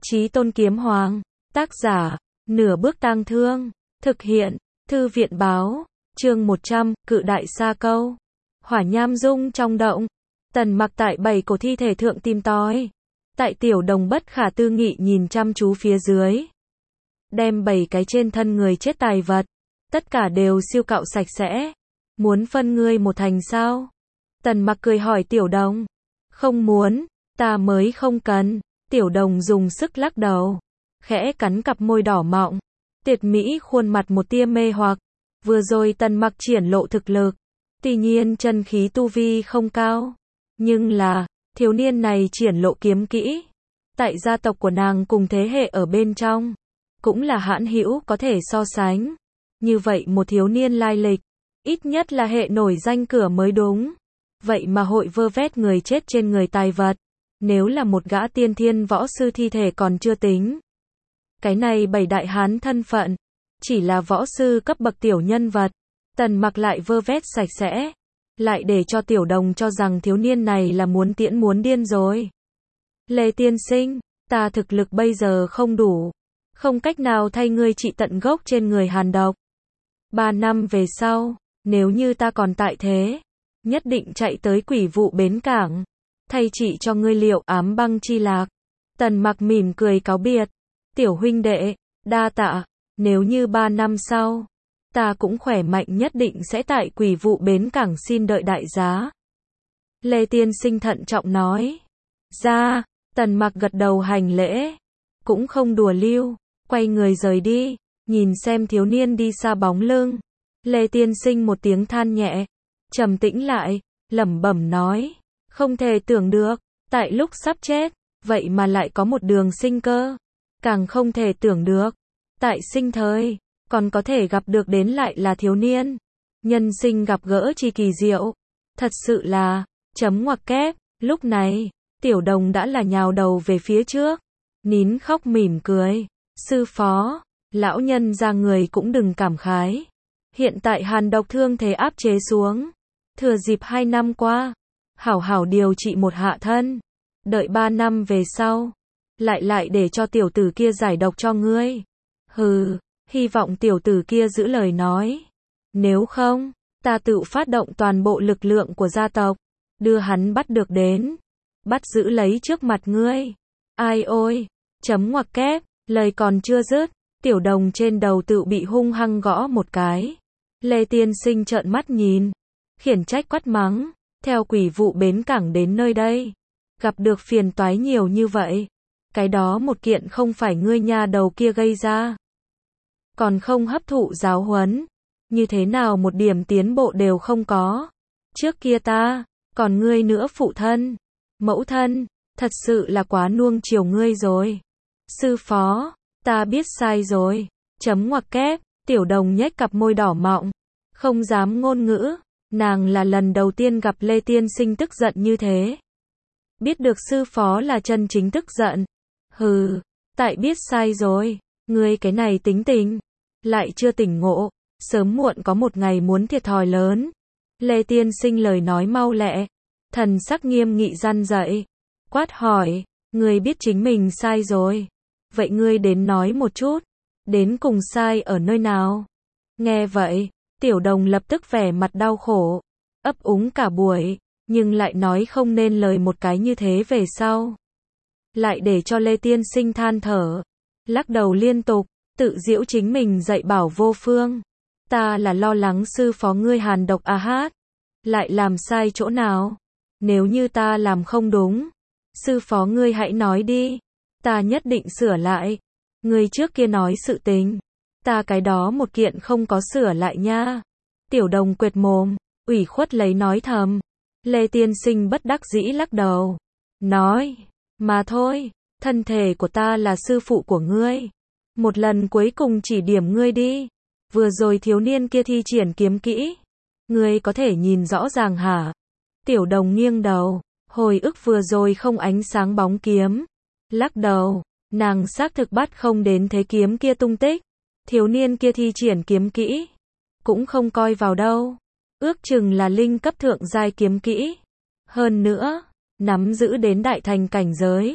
Chí Tôn Kiếm Hoàng, tác giả, Nửa Bước Tang Thương, thực hiện, Thư viện báo, chương 100, Cự Đại Sa Câu. Hỏa nham dung trong động, Tần Mặc tại 7 cổ thi thể thượng tìm tòi. Tại Tiểu Đồng bất khả tư nghị nhìn chăm chú phía dưới. Đem 7 cái trên thân người chết tài vật, tất cả đều siêu cạo sạch sẽ. Muốn phân ngươi một thành sao? Tần Mặc cười hỏi Tiểu Đồng. Không muốn, ta mới không cần. Tiểu Đồng dùng sức lắc đầu, khẽ cắn cặp môi đỏ mọng, tuyệt mỹ khuôn mặt một tia mê hoặc. Vừa rồi Tần Mặc triển lộ thực lực, tuy nhiên chân khí tu vi không cao, nhưng là, thiếu niên này triển lộ kiếm kỹ, tại gia tộc của nàng cùng thế hệ ở bên trong, cũng là hãn hữu có thể so sánh. Như vậy một thiếu niên lai lịch, ít nhất là hệ nổi danh cửa mới đúng. Vậy mà hội vơ vét người chết trên người tài vật. Nếu là một gã tiên thiên võ sư thi thể còn chưa tính. Cái này 7 đại hán thân phận, chỉ là võ sư cấp bậc tiểu nhân vật. Tần Mặc lại vơ vét sạch sẽ, lại để cho Tiểu Đồng cho rằng thiếu niên này là muốn tiễn muốn điên rồi. Lê tiên sinh, ta thực lực bây giờ không đủ, không cách nào thay ngươi trị tận gốc trên người hàn độc. 3 năm về sau, nếu như ta còn tại thế, nhất định chạy tới Quỷ Vụ bến cảng, thay trị cho ngươi liệu ám băng chi lạc. Tần Mặc mỉm cười cáo biệt. Tiểu huynh đệ, đa tạ, nếu như 3 năm sau, ta cũng khỏe mạnh nhất định sẽ tại Quỷ Vụ bến cảng xin đợi đại giá. Lê tiên sinh thận trọng nói. Ra, Tần Mặc gật đầu hành lễ, cũng không đùa lưu, quay người rời đi, nhìn xem thiếu niên đi xa bóng lưng. Lê tiên sinh một tiếng than nhẹ, trầm tĩnh lại, lẩm bẩm nói. Không thể tưởng được, tại lúc sắp chết, vậy mà lại có một đường sinh cơ. Càng không thể tưởng được, tại sinh thời, còn có thể gặp được đến lại là thiếu niên. Nhân sinh gặp gỡ chi kỳ diệu. Thật sự là, chấm ngoặc kép, lúc này, Tiểu Đồng đã là nhào đầu về phía trước. Nín khóc mỉm cười. Sư phó, lão nhân ra người cũng đừng cảm khái. Hiện tại hàn độc thương thế áp chế xuống. Thừa dịp 2 năm qua, hảo hảo điều trị một hạ thân. Đợi 3 năm về sau, lại để cho tiểu tử kia giải độc cho ngươi. Hừ, hy vọng tiểu tử kia giữ lời nói. Nếu không, ta tự phát động toàn bộ lực lượng của gia tộc, đưa hắn bắt được đến, bắt giữ lấy trước mặt ngươi. Ai ôi, chấm ngoặc kép, lời còn chưa dứt, Tiểu Đồng trên đầu tự bị hung hăng gõ một cái. Lê tiên sinh trợn mắt nhìn, khiển trách quát mắng. Theo Quỷ Vụ bến cảng đến nơi đây, gặp được phiền toái nhiều như vậy, cái đó một kiện không phải ngươi nha đầu kia gây ra, còn không hấp thụ giáo huấn, như thế nào một điểm tiến bộ đều không có. Trước kia ta, còn ngươi nữa phụ thân, mẫu thân, thật sự là quá nuông chiều ngươi rồi. Sư phó, ta biết sai rồi. Chấm ngoặc kép, Tiểu Đồng nhếch cặp môi đỏ mọng, không dám ngôn ngữ. Nàng là lần đầu tiên gặp Lê tiên sinh tức giận như thế. Biết được sư phó là chân chính tức giận. Hừ, tại biết sai rồi, ngươi cái này tính tình, lại chưa tỉnh ngộ, sớm muộn có một ngày muốn thiệt thòi lớn. Lê tiên sinh lời nói mau lẹ, thần sắc nghiêm nghị răn dạy, quát hỏi, ngươi biết chính mình sai rồi, vậy ngươi đến nói một chút, đến cùng sai ở nơi nào? Nghe vậy, Tiểu Đồng lập tức vẻ mặt đau khổ, ấp úng cả buổi, nhưng lại nói không nên lời một cái như thế về sau. Lại để cho Lê tiên sinh than thở, lắc đầu liên tục, tự giễu chính mình dạy bảo vô phương. Ta là lo lắng sư phó ngươi hàn độc a hát, lại làm sai chỗ nào? Nếu như ta làm không đúng, sư phó ngươi hãy nói đi, ta nhất định sửa lại. Ngươi trước kia nói sự tình, ta cái đó một kiện không có sửa lại nha. Tiểu Đồng quệt mồm, ủy khuất lấy nói thầm. Lê tiên sinh bất đắc dĩ lắc đầu, nói, mà thôi, thân thể của ta là sư phụ của ngươi, một lần cuối cùng chỉ điểm ngươi đi. Vừa rồi thiếu niên kia thi triển kiếm kỹ, ngươi có thể nhìn rõ ràng hả? Tiểu Đồng nghiêng đầu, hồi ức vừa rồi không ánh sáng bóng kiếm, lắc đầu, nàng xác thực bắt không đến thế kiếm kia tung tích. Thiếu niên kia thi triển kiếm kỹ, cũng không coi vào đâu, ước chừng là linh cấp thượng giai kiếm kỹ. Hơn nữa, nắm giữ đến đại thành cảnh giới.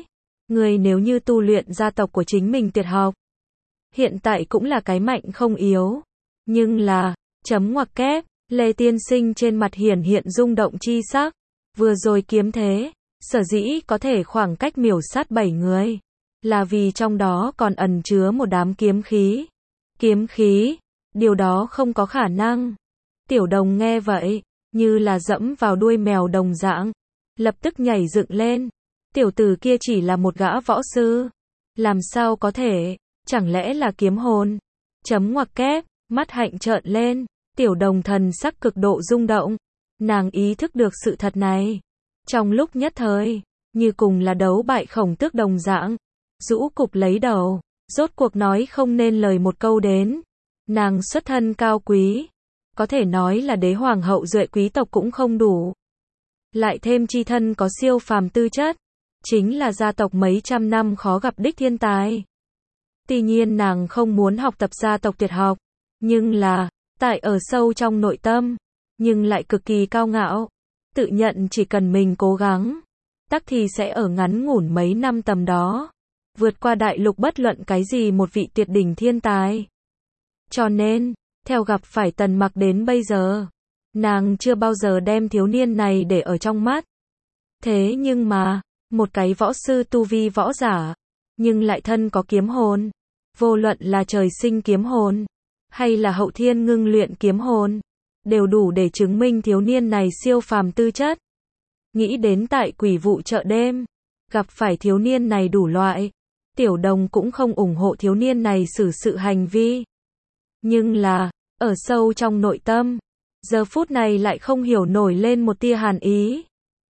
Người nếu như tu luyện gia tộc của chính mình tuyệt học, hiện tại cũng là cái mạnh không yếu. Nhưng là, chấm ngoặc kép, Lê Tiên Sinh trên mặt hiển hiện rung động chi sắc. Vừa rồi kiếm thế, sở dĩ có thể khoảng cách miểu sát 7 người, là vì trong đó còn ẩn chứa một đám kiếm khí. Kiếm khí, điều đó không có khả năng. Tiểu Đồng nghe vậy, như là dẫm vào đuôi mèo đồng dạng, lập tức nhảy dựng lên. Tiểu tử kia chỉ là một gã võ sư, làm sao có thể, chẳng lẽ là kiếm hồn? Chấm ngoặc kép, mắt hạnh trợn lên, Tiểu Đồng thần sắc cực độ rung động. Nàng ý thức được sự thật này. Trong lúc nhất thời, như cùng là đấu bại Khổng Tước đồng dạng, rũ cục lấy đầu, rốt cuộc nói không nên lời một câu đến. Nàng xuất thân cao quý, có thể nói là đế hoàng hậu duệ quý tộc cũng không đủ. Lại thêm chi thân có siêu phàm tư chất, chính là gia tộc mấy trăm năm khó gặp đích thiên tài. Tuy nhiên nàng không muốn học tập gia tộc tuyệt học, nhưng là, tại ở sâu trong nội tâm, nhưng lại cực kỳ cao ngạo, tự nhận chỉ cần mình cố gắng, tắc thì sẽ ở ngắn ngủn mấy năm tầm đó, vượt qua đại lục bất luận cái gì một vị tuyệt đỉnh thiên tài. Cho nên, theo gặp phải Tần Mặc đến bây giờ, nàng chưa bao giờ đem thiếu niên này để ở trong mắt. Thế nhưng mà, một cái võ sư tu vi võ giả, nhưng lại thân có kiếm hồn, vô luận là trời sinh kiếm hồn, hay là hậu thiên ngưng luyện kiếm hồn, đều đủ để chứng minh thiếu niên này siêu phàm tư chất. Nghĩ đến tại quỷ vụ chợ đêm, gặp phải thiếu niên này đủ loại, Tiểu Đồng cũng không ủng hộ thiếu niên này xử sự hành vi. Nhưng là, ở sâu trong nội tâm, giờ phút này lại không hiểu nổi lên một tia hàn ý.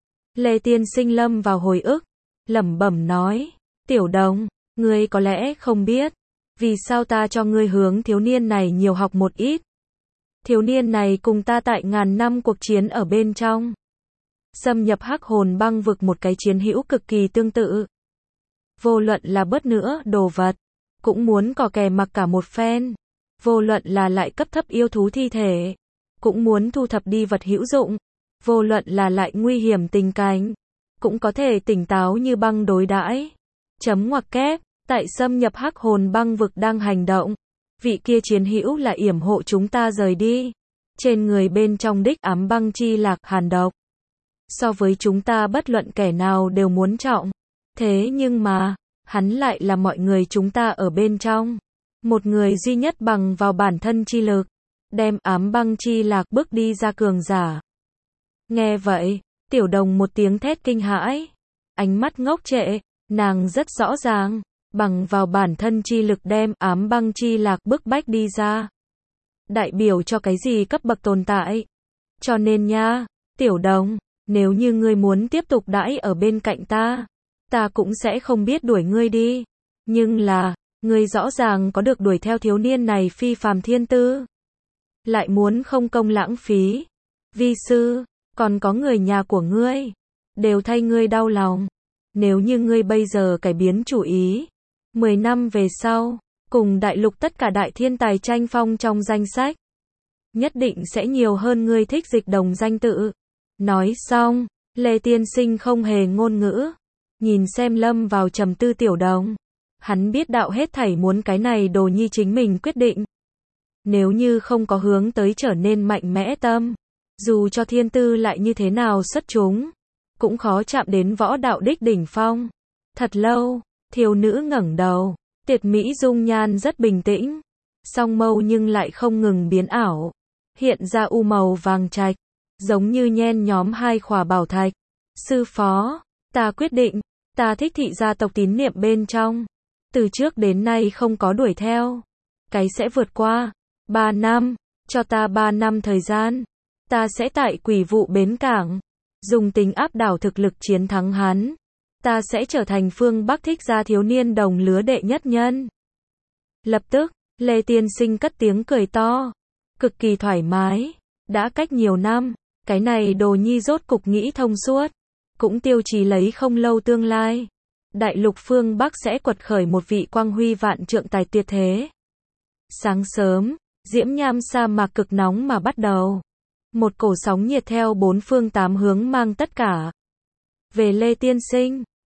Lê Tiên Sinh lâm vào hồi ức, lẩm bẩm nói, Tiểu Đồng, ngươi có lẽ không biết, vì sao ta cho ngươi hướng thiếu niên này nhiều học một ít. Thiếu niên này cùng ta tại ngàn năm cuộc chiến ở bên trong, xâm nhập hắc hồn băng vực một cái chiến hữu cực kỳ tương tự. Vô luận là bớt nữa đồ vật, cũng muốn cò kè mặc cả một phen. Vô luận là lại cấp thấp yêu thú thi thể, cũng muốn thu thập đi vật hữu dụng. Vô luận là lại nguy hiểm tình cảnh, cũng có thể tỉnh táo như băng đối đãi. Chấm ngoặc kép, tại xâm nhập hắc hồn băng vực đang hành động. Vị kia chiến hữu là yểm hộ chúng ta rời đi. Trên người bên trong đích ám băng chi lạc hàn độc. So với chúng ta bất luận kẻ nào đều muốn trọng. Thế nhưng mà, hắn lại là mọi người chúng ta ở bên trong. Một người duy nhất bằng vào bản thân chi lực, đem ám băng chi lạc bước đi ra cường giả. Nghe vậy, Tiểu Đồng một tiếng thét kinh hãi, ánh mắt ngốc trệ, nàng rất rõ ràng, bằng vào bản thân chi lực đem ám băng chi lạc bức bách đi ra. Đại biểu cho cái gì cấp bậc tồn tại. Cho nên nha, Tiểu Đồng, nếu như ngươi muốn tiếp tục đãi ở bên cạnh ta cũng sẽ không biết đuổi ngươi đi. Nhưng là, ngươi rõ ràng có được đuổi theo thiếu niên này phi phàm thiên tư. Lại muốn không công lãng phí. Vi sư, còn có người nhà của ngươi, đều thay ngươi đau lòng. Nếu như ngươi bây giờ cải biến chủ ý, 10 năm về sau, cùng đại lục tất cả đại thiên tài tranh phong trong danh sách, nhất định sẽ nhiều hơn ngươi thích Dịch Đồng danh tự. Nói xong, Lê Tiên Sinh không hề ngôn ngữ, nhìn xem lâm vào trầm tư Tiểu Đồng. Hắn biết đạo hết thảy muốn cái này đồ nhi chính mình quyết định. Nếu như không có hướng tới trở nên mạnh mẽ tâm, dù cho thiên tư lại như thế nào xuất chúng, cũng khó chạm đến võ đạo đích đỉnh phong. Thật lâu, thiếu nữ ngẩng đầu, tuyệt mỹ dung nhan rất bình tĩnh, song mâu nhưng lại không ngừng biến ảo, hiện ra u màu vàng trạch, giống như nhen nhóm hai khỏa bảo thạch. Sư phó, ta quyết định, ta thích thị gia tộc tín niệm bên trong, từ trước đến nay không có đuổi theo, cái sẽ vượt qua 3 năm, cho ta 3 năm thời gian, ta sẽ tại quỷ vụ bến cảng, dùng tính áp đảo thực lực chiến thắng hắn, ta sẽ trở thành phương Bắc thích gia thiếu niên đồng lứa đệ nhất nhân. Lập tức, Lê Tiên Sinh cất tiếng cười to, cực kỳ thoải mái, đã cách nhiều năm, cái này đồ nhi rốt cục nghĩ thông suốt, cũng tiêu chí lấy không lâu tương lai. Đại lục phương Bắc sẽ quật khởi một vị quang huy vạn trượng tài tuyệt thế. Sáng sớm, diễm nham sa mạc cực nóng mà bắt đầu. Một cổ sóng nhiệt theo bốn phương tám hướng mang tất cả về Lê Tiên Sinh.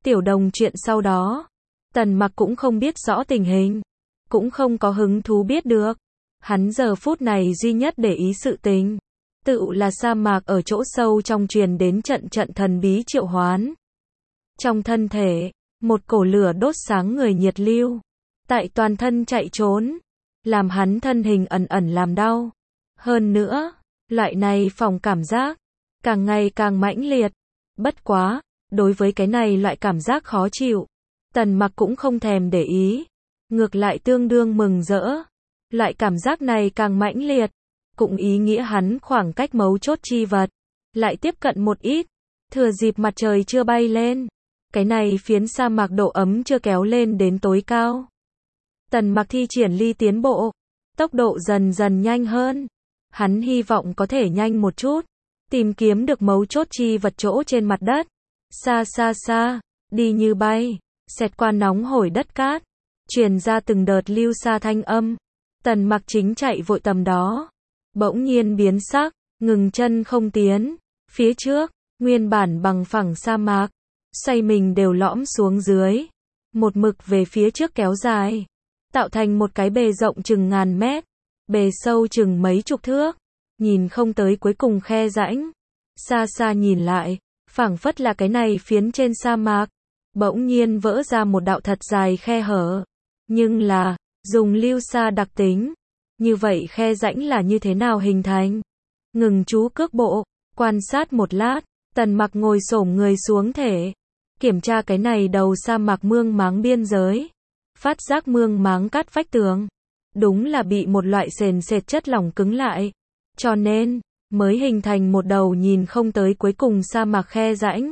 Tiểu Đồng chuyện sau đó, Tần Mặc cũng không biết rõ tình hình, cũng không có hứng thú biết được. Hắn giờ phút này duy nhất để ý sự tình, tự là sa mạc ở chỗ sâu trong truyền đến trận trận thần bí triệu hoán. Trong thân thể, một cổ lửa đốt sáng người nhiệt lưu, tại toàn thân chạy trốn, làm hắn thân hình ẩn ẩn làm đau. Hơn nữa, loại này phòng cảm giác, càng ngày càng mãnh liệt. Bất quá, đối với cái này loại cảm giác khó chịu, Tần Mặc cũng không thèm để ý, ngược lại tương đương mừng rỡ. Loại cảm giác này càng mãnh liệt, cũng ý nghĩa hắn khoảng cách mấu chốt chi vật, lại tiếp cận một ít, thừa dịp mặt trời chưa bay lên. Cái này phiến sa mạc độ ấm chưa kéo lên đến tối cao. Tần Mặc thi triển ly tiến bộ, tốc độ dần dần nhanh hơn. Hắn hy vọng có thể nhanh một chút, tìm kiếm được mấu chốt chi vật chỗ trên mặt đất. Xa xa xa, đi như bay, xẹt qua nóng hổi đất cát, truyền ra từng đợt lưu xa thanh âm. Tần Mặc chính chạy vội tầm đó, bỗng nhiên biến sắc, ngừng chân không tiến. Phía trước, nguyên bản bằng phẳng sa mạc, xoay mình đều lõm xuống dưới, một mực về phía trước kéo dài, tạo thành một cái bề rộng chừng ngàn mét, bề sâu chừng mấy chục thước, nhìn không tới cuối cùng khe rãnh. Xa xa nhìn lại, phảng phất là cái này phiến trên sa mạc, bỗng nhiên vỡ ra một đạo thật dài khe hở. Nhưng là, dùng lưu sa đặc tính, như vậy khe rãnh là như thế nào hình thành? Ngừng chú cước bộ, quan sát một lát, Tần Mặc ngồi xổm người xuống thể, kiểm tra cái này đầu sa mạc mương máng biên giới, phát giác mương máng cát vách tường, đúng là bị một loại sền sệt chất lỏng cứng lại, cho nên mới hình thành một đầu nhìn không tới cuối cùng sa mạc khe rãnh.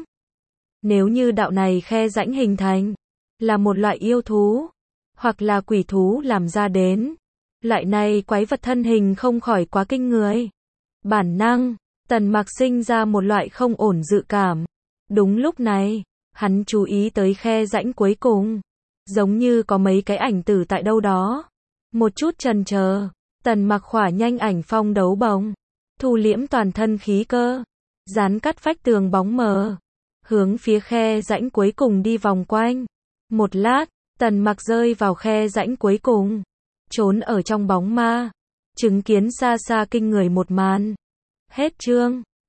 Nếu như đạo này khe rãnh hình thành là một loại yêu thú, hoặc là quỷ thú làm ra đến, loại này quái vật thân hình không khỏi quá kinh người. Bản năng, Tần Mặc sinh ra một loại không ổn dự cảm. Đúng lúc này, hắn chú ý tới khe rãnh cuối cùng, giống như có mấy cái ảnh tử tại đâu đó. Một chút chần chờ, Tần Mặc khỏa nhanh ảnh phong đấu bồng, thu liễm toàn thân khí cơ, dán cắt vách tường bóng mờ, hướng phía khe rãnh cuối cùng đi vòng quanh. Một lát, Tần Mặc rơi vào khe rãnh cuối cùng, trốn ở trong bóng ma, chứng kiến xa xa kinh người một màn. Hết chương.